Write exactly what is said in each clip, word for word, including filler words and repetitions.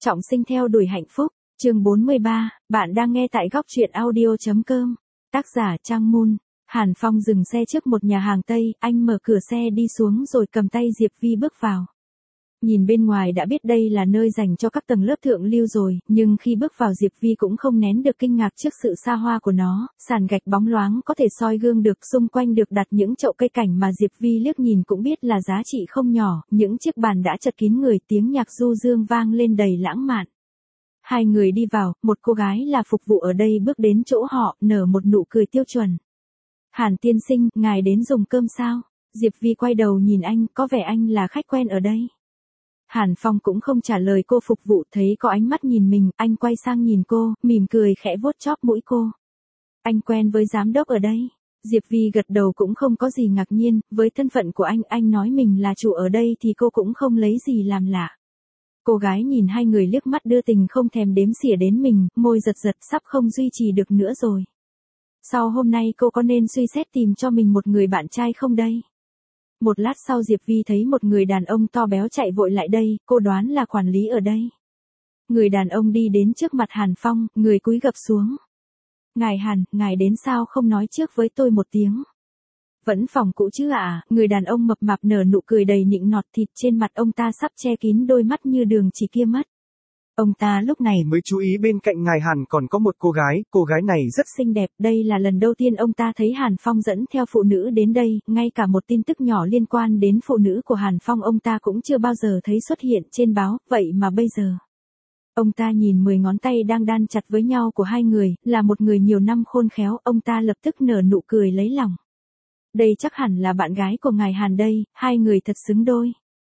Trọng sinh theo đuổi hạnh phúc, chương bốn mươi ba, bạn đang nghe tại góc truyện audio.com, tác giả Trang Moon. Hàn Phong dừng xe trước một nhà hàng Tây, anh mở cửa xe đi xuống rồi cầm tay Diệp Vi bước vào. Nhìn bên ngoài đã biết đây là nơi dành cho các tầng lớp thượng lưu rồi, nhưng khi bước vào Diệp Vi cũng không nén được kinh ngạc trước sự xa hoa của nó, sàn gạch bóng loáng có thể soi gương được, xung quanh được đặt những chậu cây cảnh mà Diệp Vi liếc nhìn cũng biết là giá trị không nhỏ, những chiếc bàn đã chật kín người, tiếng nhạc du dương vang lên đầy lãng mạn. Hai người đi vào, một cô gái là phục vụ ở đây bước đến chỗ họ, nở một nụ cười tiêu chuẩn. Hàn tiên sinh, ngài đến dùng cơm sao? Diệp Vi quay đầu nhìn anh, có vẻ anh là khách quen ở đây. Hàn Phong cũng không trả lời cô phục vụ, thấy có ánh mắt nhìn mình, anh quay sang nhìn cô, mỉm cười khẽ vuốt chóp mũi cô. Anh quen với giám đốc ở đây. Diệp Vi gật đầu cũng không có gì ngạc nhiên, với thân phận của anh, anh nói mình là chủ ở đây thì cô cũng không lấy gì làm lạ. Cô gái nhìn hai người liếc mắt đưa tình không thèm đếm xỉa đến mình, môi giật giật sắp không duy trì được nữa rồi. Sau hôm nay cô có nên suy xét tìm cho mình một người bạn trai không đây? Một lát sau Diệp Vi thấy một người đàn ông to béo chạy vội lại đây, cô đoán là quản lý ở đây. Người đàn ông đi đến trước mặt Hàn Phong, người cúi gập xuống. Ngài Hàn, ngài đến sao không nói trước với tôi một tiếng? Vẫn phòng cũ chứ ạ? À? Người đàn ông mập mạp nở nụ cười đầy nịnh nọt, thịt trên mặt ông ta sắp che kín đôi mắt như đường chỉ kia mất. Ông ta lúc này mới chú ý bên cạnh ngài Hàn còn có một cô gái, cô gái này rất xinh đẹp, đây là lần đầu tiên ông ta thấy Hàn Phong dẫn theo phụ nữ đến đây, ngay cả một tin tức nhỏ liên quan đến phụ nữ của Hàn Phong ông ta cũng chưa bao giờ thấy xuất hiện trên báo, vậy mà bây giờ. Ông ta nhìn mười ngón tay đang đan chặt với nhau của hai người, là một người nhiều năm khôn khéo, ông ta lập tức nở nụ cười lấy lòng. Đây chắc hẳn là bạn gái của ngài Hàn đây, hai người thật xứng đôi.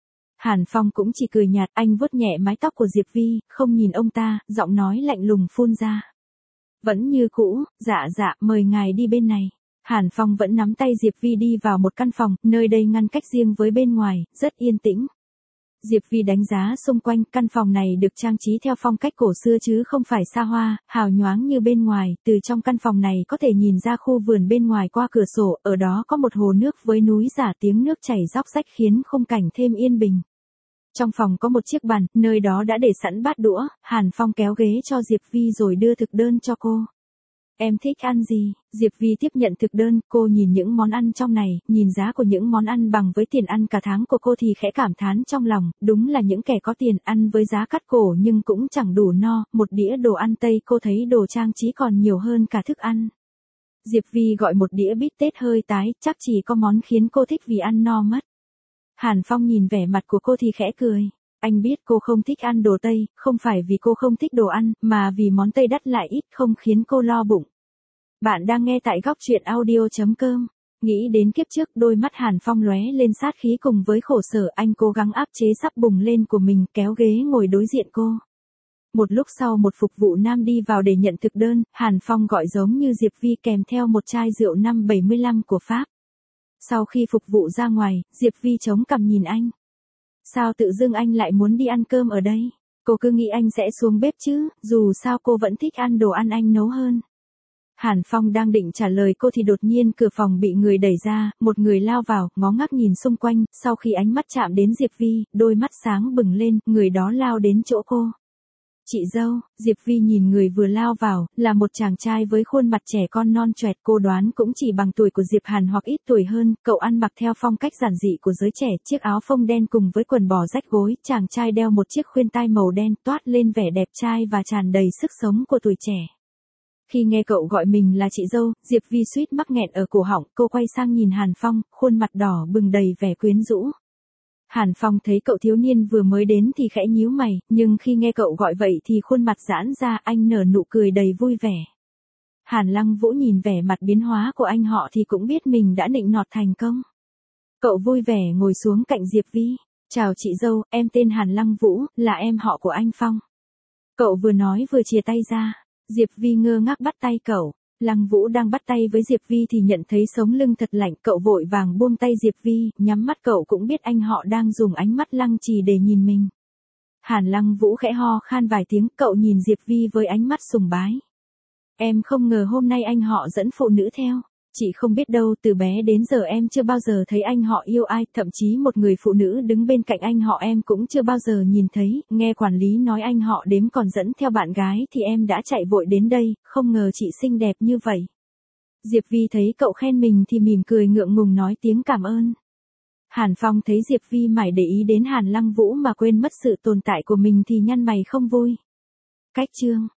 Hàn Phong cũng chỉ cười nhạt, anh vuốt nhẹ mái tóc của Diệp Vi, không nhìn ông ta, giọng nói lạnh lùng phun ra. Vẫn như cũ, dạ dạ, mời ngài đi bên này. Hàn Phong vẫn nắm tay Diệp Vi đi vào một căn phòng, nơi đây ngăn cách riêng với bên ngoài, rất yên tĩnh. Diệp Vi đánh giá xung quanh, căn phòng này được trang trí theo phong cách cổ xưa chứ không phải xa hoa, hào nhoáng như bên ngoài, từ trong căn phòng này có thể nhìn ra khu vườn bên ngoài qua cửa sổ, ở đó có một hồ nước với núi giả, tiếng nước chảy róc rách khiến khung cảnh thêm yên bình. Trong phòng có một chiếc bàn, nơi đó đã để sẵn bát đũa, Hàn Phong kéo ghế cho Diệp Vi rồi đưa thực đơn cho cô. Em thích ăn gì? Diệp Vi tiếp nhận thực đơn, cô nhìn những món ăn trong này, nhìn giá của những món ăn bằng với tiền ăn cả tháng của cô thì khẽ cảm thán trong lòng, đúng là những kẻ có tiền ăn với giá cắt cổ nhưng cũng chẳng đủ no, một đĩa đồ ăn Tây cô thấy đồ trang trí còn nhiều hơn cả thức ăn. Diệp Vi gọi một đĩa bít tết hơi tái, chắc chỉ có món khiến cô thích vì ăn no mất. Hàn Phong nhìn vẻ mặt của cô thì khẽ cười. Anh biết cô không thích ăn đồ Tây, không phải vì cô không thích đồ ăn, mà vì món Tây đắt lại ít không khiến cô lo bụng. Bạn đang nghe tại góc truyện audio.com. Nghĩ đến kiếp trước, đôi mắt Hàn Phong lóe lên sát khí cùng với khổ sở, anh cố gắng áp chế sắp bùng lên của mình, kéo ghế ngồi đối diện cô. Một lúc sau một phục vụ nam đi vào để nhận thực đơn, Hàn Phong gọi giống như Diệp Vi kèm theo một chai rượu năm bảy mươi lăm của Pháp. Sau khi phục vụ ra ngoài, Diệp Vi chống cằm nhìn anh. Sao tự dưng anh lại muốn đi ăn cơm ở đây? Cô cứ nghĩ anh sẽ xuống bếp chứ, dù sao cô vẫn thích ăn đồ ăn anh nấu hơn. Hàn Phong đang định trả lời cô thì đột nhiên cửa phòng bị người đẩy ra, một người lao vào, ngó ngác nhìn xung quanh, sau khi ánh mắt chạm đến Diệp Vi, đôi mắt sáng bừng lên, người đó lao đến chỗ cô. Chị dâu, Diệp Vi nhìn người vừa lao vào, là một chàng trai với khuôn mặt trẻ con non choẹt, cô đoán cũng chỉ bằng tuổi của Diệp Hàn hoặc ít tuổi hơn, cậu ăn mặc theo phong cách giản dị của giới trẻ, chiếc áo phông đen cùng với quần bò rách gối, chàng trai đeo một chiếc khuyên tai màu đen toát lên vẻ đẹp trai và tràn đầy sức sống của tuổi trẻ. Khi nghe cậu gọi mình là chị dâu, Diệp Vi suýt mắc nghẹn ở cổ họng, cô quay sang nhìn Hàn Phong, khuôn mặt đỏ bừng đầy vẻ quyến rũ. Hàn Phong thấy cậu thiếu niên vừa mới đến thì khẽ nhíu mày, nhưng khi nghe cậu gọi vậy thì khuôn mặt giãn ra, anh nở nụ cười đầy vui vẻ. Hàn Lăng Vũ nhìn vẻ mặt biến hóa của anh họ thì cũng biết mình đã nịnh nọt thành công. Cậu vui vẻ ngồi xuống cạnh Diệp Vi. Chào chị dâu, em tên Hàn Lăng Vũ, là em họ của anh Phong. Cậu vừa nói vừa chìa tay ra. Diệp Vi ngơ ngác bắt tay cậu. Lăng Vũ đang bắt tay với Diệp Vi thì nhận thấy sống lưng thật lạnh, cậu vội vàng buông tay Diệp Vi, nhắm mắt, cậu cũng biết anh họ đang dùng ánh mắt lăng trì để nhìn mình. Hàn Lăng Vũ khẽ ho khan vài tiếng, cậu nhìn Diệp Vi với ánh mắt sùng bái. Em không ngờ hôm nay anh họ dẫn phụ nữ theo. Chị không biết đâu, từ bé đến giờ em chưa bao giờ thấy anh họ yêu ai, thậm chí một người phụ nữ đứng bên cạnh anh họ em cũng chưa bao giờ nhìn thấy, nghe quản lý nói anh họ đếm còn dẫn theo bạn gái thì em đã chạy vội đến đây, không ngờ chị xinh đẹp như vậy. Diệp Vi thấy cậu khen mình thì mỉm cười ngượng ngùng nói tiếng cảm ơn. Hàn Phong thấy Diệp Vi mải để ý đến Hàn Lăng Vũ mà quên mất sự tồn tại của mình thì nhăn mày không vui. Cách chương